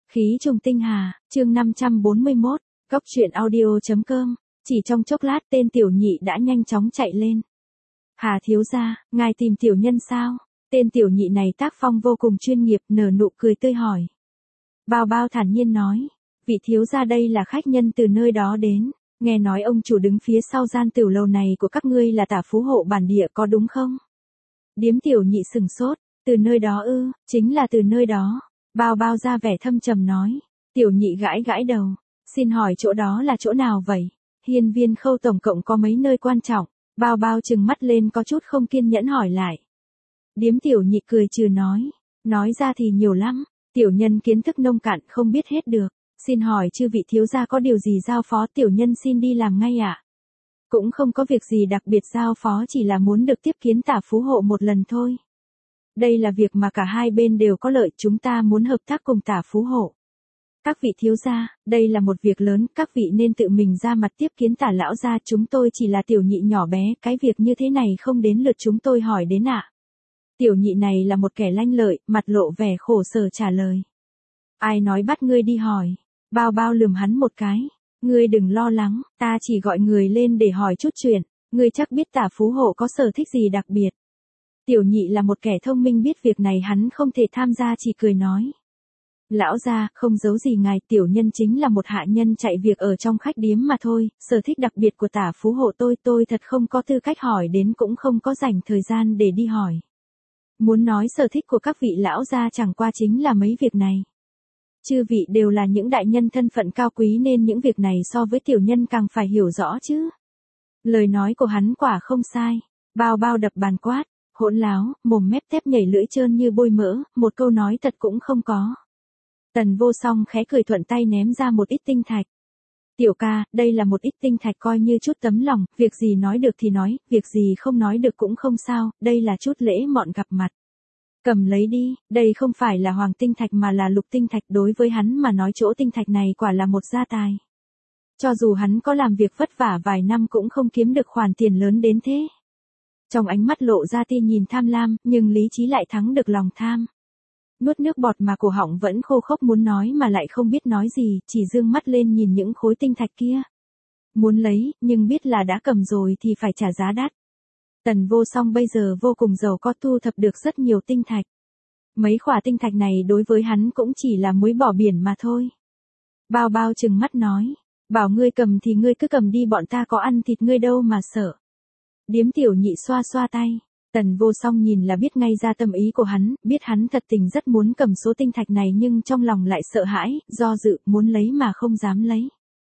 Khí trùng tinh hà, chương 541, góc truyện audio.com, chỉ trong chốc lát tên tiểu nhị đã nhanh chóng chạy lên. Hà thiếu gia, ngài tìm tiểu nhân sao? Tên tiểu nhị này tác phong vô cùng chuyên nghiệp, nở nụ cười tươi hỏi. Bao bao thản nhiên nói, vị thiếu gia đây là khách nhân từ nơi đó đến, nghe nói ông chủ đứng phía sau gian tiểu lầu này của các ngươi là tả phú hộ bản địa có đúng không? Điếm tiểu nhị sừng sốt, từ nơi đó ư, chính là từ nơi đó. Bao bao ra vẻ thâm trầm nói, tiểu nhị gãi gãi đầu, xin hỏi chỗ đó là chỗ nào vậy? Hiên Viên Khâu tổng cộng có mấy nơi quan trọng? Bao bao trừng mắt lên có chút không kiên nhẫn hỏi lại. Điếm tiểu nhị cười trừ nói ra thì nhiều lắm, tiểu nhân kiến thức nông cạn không biết hết được, xin hỏi chư vị thiếu gia có điều gì giao phó tiểu nhân xin đi làm ngay ạ? Cũng không có việc gì đặc biệt giao phó, chỉ là muốn được tiếp kiến tả phú hộ một lần thôi. Đây là việc mà cả hai bên đều có lợi, chúng ta muốn hợp tác cùng tả phú hộ. Các vị thiếu gia, đây là một việc lớn, các vị nên tự mình ra mặt tiếp kiến tả lão gia, chúng tôi chỉ là tiểu nhị nhỏ bé, cái việc như thế này không đến lượt chúng tôi hỏi đến ạ. Tiểu nhị này là một kẻ lanh lợi, mặt lộ vẻ khổ sở trả lời. Ai nói bắt ngươi đi hỏi? Bao bao lườm hắn một cái. Ngươi đừng lo lắng, ta chỉ gọi người lên để hỏi chút chuyện, ngươi chắc biết tả phú hộ có sở thích gì đặc biệt. Tiểu nhị là một kẻ thông minh, biết việc này hắn không thể tham gia, chỉ cười nói. Lão gia, không giấu gì ngài, tiểu nhân chính là một hạ nhân chạy việc ở trong khách điếm mà thôi, sở thích đặc biệt của tả phú hộ tôi thật không có tư cách hỏi đến, cũng không có dành thời gian để đi hỏi. Muốn nói sở thích của các vị lão gia chẳng qua chính là mấy việc này. Chư vị đều là những đại nhân thân phận cao quý nên những việc này so với tiểu nhân càng phải hiểu rõ chứ. Lời nói của hắn quả không sai. Bao bao đập bàn quát, hỗn láo, mồm mép tép nhảy lưỡi trơn như bôi mỡ, một câu nói thật cũng không có. Tần Vô Song khẽ cười thuận tay ném ra một ít tinh thạch. Tiểu ca, đây là một ít tinh thạch coi như chút tấm lòng, việc gì nói được thì nói, việc gì không nói được cũng không sao, đây là chút lễ mọn gặp mặt. Cầm lấy đi, đây không phải là hoàng tinh thạch mà là lục tinh thạch, đối với hắn mà nói chỗ tinh thạch này quả là một gia tài. Cho dù hắn có làm việc vất vả vài năm cũng không kiếm được khoản tiền lớn đến thế. Trong ánh mắt lộ ra tia nhìn tham lam, nhưng lý trí lại thắng được lòng tham. Nuốt nước bọt mà cổ họng vẫn khô khốc, muốn nói mà lại không biết nói gì, chỉ dương mắt lên nhìn những khối tinh thạch kia. Muốn lấy, nhưng biết là đã cầm rồi thì phải trả giá đắt. Tần Vô Song bây giờ vô cùng giàu có, thu thập được rất nhiều tinh thạch. Mấy khỏa tinh thạch này đối với hắn cũng chỉ là muối bỏ biển mà thôi. Bao bao trừng mắt nói, bảo ngươi cầm thì ngươi cứ cầm đi, bọn ta có ăn thịt ngươi đâu mà sợ. Điếm tiểu nhị xoa xoa tay. Tần Vô Song nhìn là biết ngay ra tâm ý của hắn, biết hắn thật tình rất muốn cầm số tinh thạch này nhưng trong lòng lại sợ hãi, do dự, muốn lấy mà không dám lấy.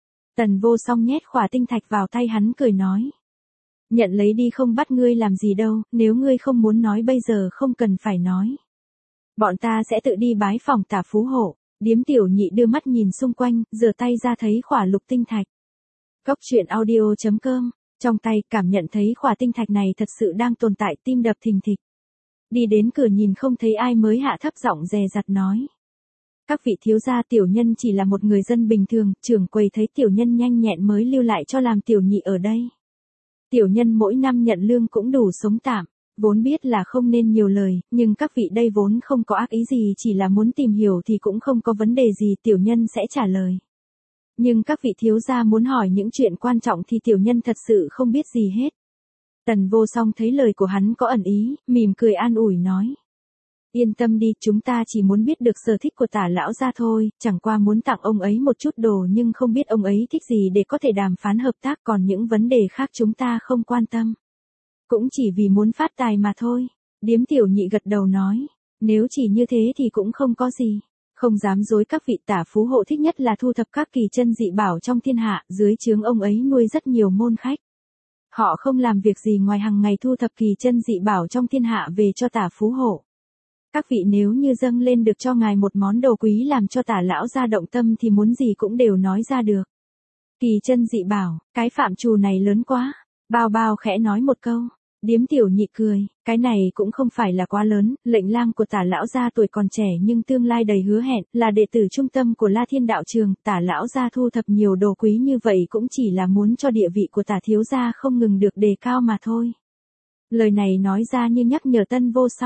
Tần Vô Song nhét khỏa tinh thạch vào tay hắn, cười nói. Nhận lấy đi, không bắt ngươi làm gì đâu, nếu ngươi không muốn nói bây giờ không cần phải nói. Bọn ta sẽ tự đi bái phòng tả phú hộ. Điếm tiểu nhị đưa mắt nhìn xung quanh, giơ tay ra thấy khỏa lục tinh thạch. Góc truyện audio.com. Trong tay cảm nhận thấy khỏa tinh thạch này thật sự đang tồn tại, tim đập thình thịch. Đi đến cửa nhìn không thấy ai mới hạ thấp giọng dè dặt nói. Các vị thiếu gia, tiểu nhân chỉ là một người dân bình thường, trưởng quầy thấy tiểu nhân nhanh nhẹn mới lưu lại cho làm tiểu nhị ở đây. Tiểu nhân mỗi năm nhận lương cũng đủ sống tạm, vốn biết là không nên nhiều lời, nhưng các vị đây vốn không có ác ý gì, chỉ là muốn tìm hiểu thì cũng không có vấn đề gì, tiểu nhân sẽ trả lời. Nhưng các vị thiếu gia muốn hỏi những chuyện quan trọng thì tiểu nhân thật sự không biết gì hết. Tần Vô Song thấy lời của hắn có ẩn ý, mỉm cười an ủi nói. Yên tâm đi, chúng ta chỉ muốn biết được sở thích của tả lão gia thôi, chẳng qua muốn tặng ông ấy một chút đồ nhưng không biết ông ấy thích gì để có thể đàm phán hợp tác, còn những vấn đề khác chúng ta không quan tâm. Cũng chỉ vì muốn phát tài mà thôi. Điếm tiểu nhị gật đầu nói, nếu chỉ như thế thì cũng không có gì. Không dám dối các vị, tả phú hộ thích nhất là thu thập các kỳ chân dị bảo trong thiên hạ, dưới trướng ông ấy nuôi rất nhiều môn khách. Họ không làm việc gì ngoài hàng ngày thu thập kỳ chân dị bảo trong thiên hạ về cho tả phú hộ. Các vị nếu như dâng lên được cho ngài một món đồ quý làm cho tả lão gia động tâm thì muốn gì cũng đều nói ra được. Kỳ chân dị bảo, cái phạm trù này lớn quá. Bao bao khẽ nói một câu. Điếm tiểu nhị cười, cái này cũng không phải là quá lớn, lệnh lang của tả lão gia tuổi còn trẻ nhưng tương lai đầy hứa hẹn, là đệ tử trung tâm của La Thiên đạo trường, tả lão gia thu thập nhiều đồ quý như vậy cũng chỉ là muốn cho địa vị của tả thiếu gia không ngừng được đề cao mà thôi. Lời này nói ra như nhắc nhở Tân Vô Song.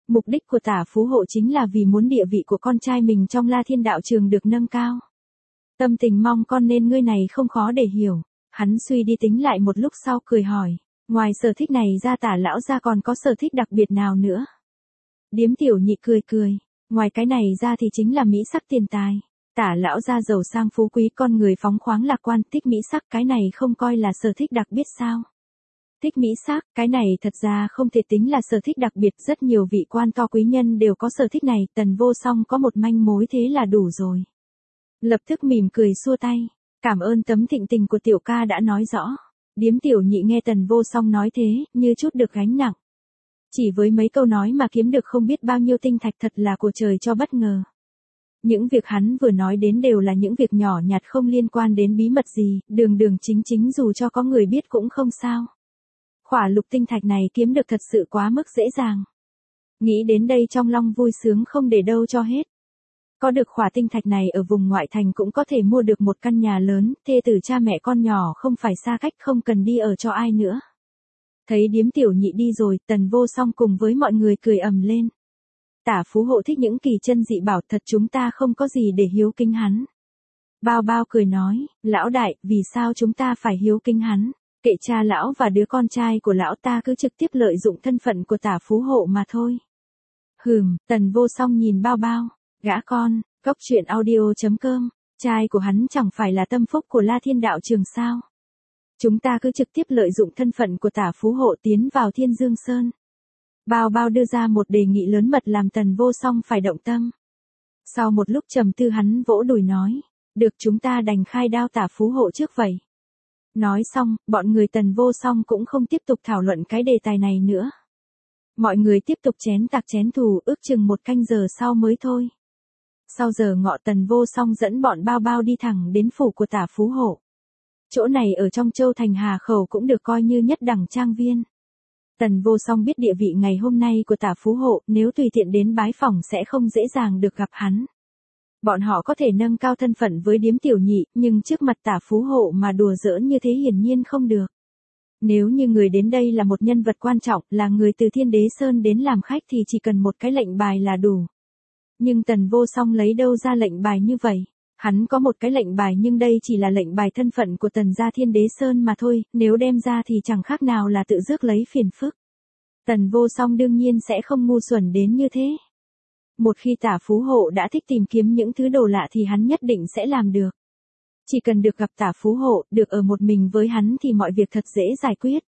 Mục đích của Tả Phú Hộ chính là vì muốn địa vị của con trai mình trong La Thiên đạo trường được nâng cao. Tâm tình mong con nên ngươi này không khó để hiểu. Hắn suy đi tính lại một lúc sau cười hỏi, ngoài sở thích này ra Tả lão gia còn có sở thích đặc biệt nào nữa? Điếm Tiểu Nhị cười cười, ngoài cái này ra thì chính là mỹ sắc tiền tài. Tả lão gia giàu sang phú quý, con người phóng khoáng lạc quan, thích mỹ sắc, cái này không coi là sở thích đặc biệt sao? Thích mỹ sắc, cái này thật ra không thể tính là sở thích đặc biệt, rất nhiều vị quan to quý nhân đều có sở thích này, Tần Vô Song có một manh mối thế là đủ rồi. Lập tức mỉm cười xua tay, cảm ơn tấm thịnh tình của tiểu ca đã nói rõ. Điếm Tiểu Nhị nghe Tần Vô Song nói thế, như chút được gánh nặng. Chỉ với mấy câu nói mà kiếm được không biết bao nhiêu tinh thạch, thật là của trời cho bất ngờ. Những việc hắn vừa nói đến đều là những việc nhỏ nhặt không liên quan đến bí mật gì, đường đường chính chính dù cho có người biết cũng không sao. Khỏa lục tinh thạch này kiếm được thật sự quá mức dễ dàng. Nghĩ đến đây trong lòng vui sướng không để đâu cho hết. Có được khỏa tinh thạch này ở vùng ngoại thành cũng có thể mua được một căn nhà lớn, thê tử cha mẹ con nhỏ không phải xa cách, không cần đi ở cho ai nữa. Thấy Điếm Tiểu Nhị đi rồi, Tần Vô Song cùng với mọi người cười ầm lên. Tả Phú Hộ thích những kỳ chân dị bảo, thật chúng ta không có gì để hiếu kính hắn. Bao Bao cười nói, lão đại, vì sao chúng ta phải hiếu kính hắn? Kệ cha lão và đứa con trai của lão, ta cứ trực tiếp lợi dụng thân phận của Tả Phú Hộ mà thôi. Tần Vô Song nhìn Bao Bao, gã con, cốc truyện audio.com, trai của hắn chẳng phải là tâm phúc của La Thiên đạo trường sao? Chúng ta cứ trực tiếp lợi dụng thân phận của Tả Phú Hộ tiến vào Thiên Dương Sơn. Bao Bao đưa ra một đề nghị lớn mật làm Tần Vô Song phải động tâm. Sau một lúc trầm tư hắn vỗ đùi nói, được, chúng ta đành khai đao Tả Phú Hộ trước vậy. Nói xong, bọn người Tần Vô Song cũng không tiếp tục thảo luận cái đề tài này nữa. Mọi người tiếp tục chén tạc chén thù, ước chừng 1 canh giờ sau mới thôi. Sau giờ ngọ, Tần Vô Song dẫn bọn Bao Bao đi thẳng đến phủ của Tả Phú Hộ. Chỗ này ở trong châu thành Hà Khẩu cũng được coi như nhất đẳng trang viên. Tần Vô Song biết địa vị ngày hôm nay của Tả Phú Hộ, nếu tùy tiện đến bái phỏng sẽ không dễ dàng được gặp hắn. Bọn họ có thể nâng cao thân phận với Điếm Tiểu Nhị, nhưng trước mặt Tả Phú Hộ mà đùa giỡn như thế hiển nhiên không được. Nếu như người đến đây là một nhân vật quan trọng, là người từ Thiên Đế Sơn đến làm khách thì chỉ cần một cái lệnh bài là đủ. Nhưng Tần Vô Song lấy đâu ra lệnh bài như vậy? Hắn có một cái lệnh bài nhưng đây chỉ là lệnh bài thân phận của Tần gia Thiên Đế Sơn mà thôi, nếu đem ra thì chẳng khác nào là tự rước lấy phiền phức. Tần Vô Song đương nhiên sẽ không ngu xuẩn đến như thế. Một khi Tả Phú Hộ đã thích tìm kiếm những thứ đồ lạ thì hắn nhất định sẽ làm được. Chỉ cần được gặp Tả Phú Hộ, được ở một mình với hắn thì mọi việc thật dễ giải quyết.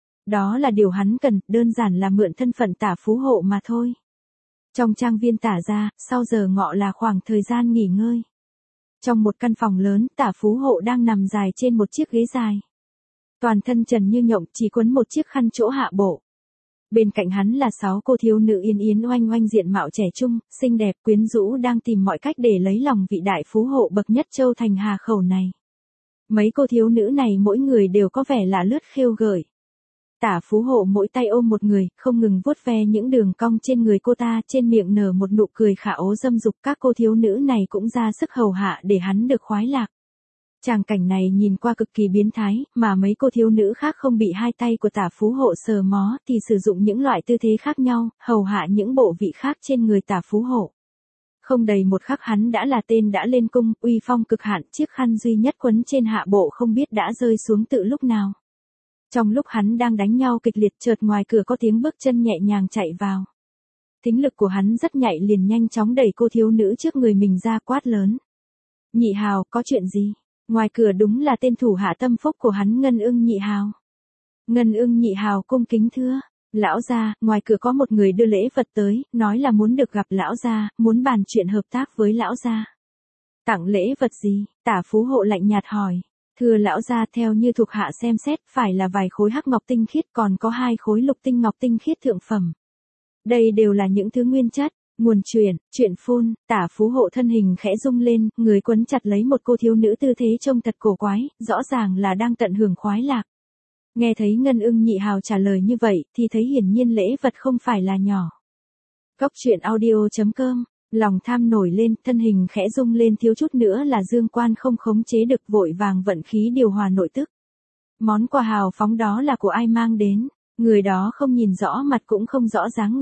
Đó là điều hắn cần, đơn giản là mượn thân phận Tả Phú Hộ mà thôi. Trong trang viên Tả gia, sau giờ ngọ là khoảng thời gian nghỉ ngơi. Trong một căn phòng lớn, Tả Phú Hộ đang nằm dài trên một chiếc ghế dài. Toàn thân trần như nhộng, chỉ quấn một chiếc khăn chỗ hạ bộ. Bên cạnh hắn là 6 cô thiếu nữ yến yến oanh oanh, diện mạo trẻ trung, xinh đẹp, quyến rũ, đang tìm mọi cách để lấy lòng vị đại phú hộ bậc nhất châu thành Hà Khẩu này. Mấy cô thiếu nữ này mỗi người đều có vẻ là lướt khêu gợi. Tả Phú Hộ mỗi tay ôm một người, không ngừng vuốt ve những đường cong trên người cô ta, trên miệng nở một nụ cười khả ố dâm dục, các cô thiếu nữ này cũng ra sức hầu hạ để hắn được khoái lạc. Tràng cảnh này nhìn qua cực kỳ biến thái, mà mấy cô thiếu nữ khác không bị hai tay của Tả Phú Hộ sờ mó thì sử dụng những loại tư thế khác nhau, hầu hạ những bộ vị khác trên người Tả Phú Hộ. Không đầy một khắc hắn đã là tên đã lên cung, uy phong cực hạn, chiếc khăn duy nhất quấn trên hạ bộ không biết đã rơi xuống từ lúc nào. Trong lúc hắn đang đánh nhau kịch liệt, chợt ngoài cửa có tiếng bước chân nhẹ nhàng chạy vào. Thính lực của hắn rất nhạy, liền nhanh chóng đẩy cô thiếu nữ trước người mình ra, quát lớn. Nhị Hào, có chuyện gì? Ngoài cửa đúng là tên thủ hạ tâm phúc của hắn, Ngân Ưng Nhị Hào. Ngân Ưng Nhị Hào cung kính thưa. Lão gia, ngoài cửa có một người đưa lễ vật tới, nói là muốn được gặp lão gia, muốn bàn chuyện hợp tác với lão gia. Tặng lễ vật gì? Tả Phú Hộ lạnh nhạt hỏi. Thưa lão gia, theo như thuộc hạ xem xét, phải là vài khối hắc ngọc tinh khiết, còn có 2 khối lục tinh ngọc tinh khiết thượng phẩm. Đây đều là những thứ nguyên chất. Nguồn chuyện phun. Tả Phú Hộ thân hình khẽ rung lên, người quấn chặt lấy một cô thiếu nữ, tư thế trông thật cổ quái, rõ ràng là đang tận hưởng khoái lạc. Nghe thấy Ngân Ưng Nhị Hào trả lời như vậy, thì thấy hiển nhiên lễ vật không phải là nhỏ. Cốc truyện audio.com, lòng tham nổi lên, thân hình khẽ rung lên, thiếu chút nữa là Dương Quan không khống chế được, vội vàng vận khí điều hòa nội tức. Món quà hào phóng đó là của ai mang đến? Người đó không nhìn rõ mặt cũng không rõ dáng người.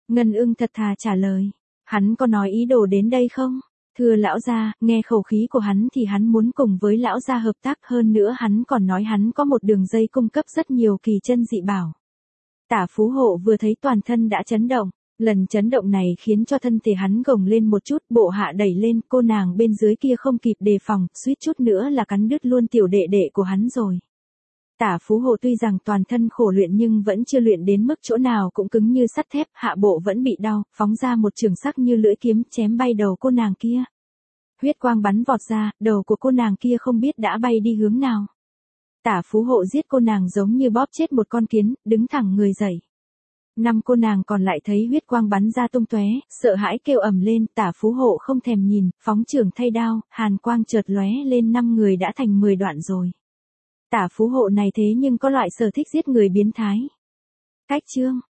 Ngân Ưng thật thà trả lời. Hắn có nói ý đồ đến đây không? Thưa lão gia, nghe khẩu khí của hắn thì hắn muốn cùng với lão gia hợp tác, hơn nữa hắn còn nói hắn có một đường dây cung cấp rất nhiều kỳ chân dị bảo. Tả Phú Hộ vừa thấy toàn thân đã chấn động. Lần chấn động này khiến cho thân thể hắn gồng lên một chút, bộ hạ đẩy lên, cô nàng bên dưới kia không kịp đề phòng, suýt chút nữa là cắn đứt luôn tiểu đệ đệ của hắn rồi. Tả Phú Hộ tuy rằng toàn thân khổ luyện nhưng vẫn chưa luyện đến mức chỗ nào cũng cứng như sắt thép, hạ bộ vẫn bị đau, phóng ra một trường sắc như lưỡi kiếm chém bay đầu cô nàng kia. Huyết quang bắn vọt ra, đầu của cô nàng kia không biết đã bay đi hướng nào. Tả Phú Hộ giết cô nàng giống như bóp chết một con kiến, đứng thẳng người dậy. Năm cô nàng còn lại thấy huyết quang bắn ra tung tóe, sợ hãi kêu ầm lên, Tả Phú Hộ không thèm nhìn, phóng chưởng thay đao, hàn quang chợt lóe lên, 5 người đã thành 10 đoạn rồi. Tả Phú Hộ này thế nhưng có loại sở thích giết người biến thái. Cách chương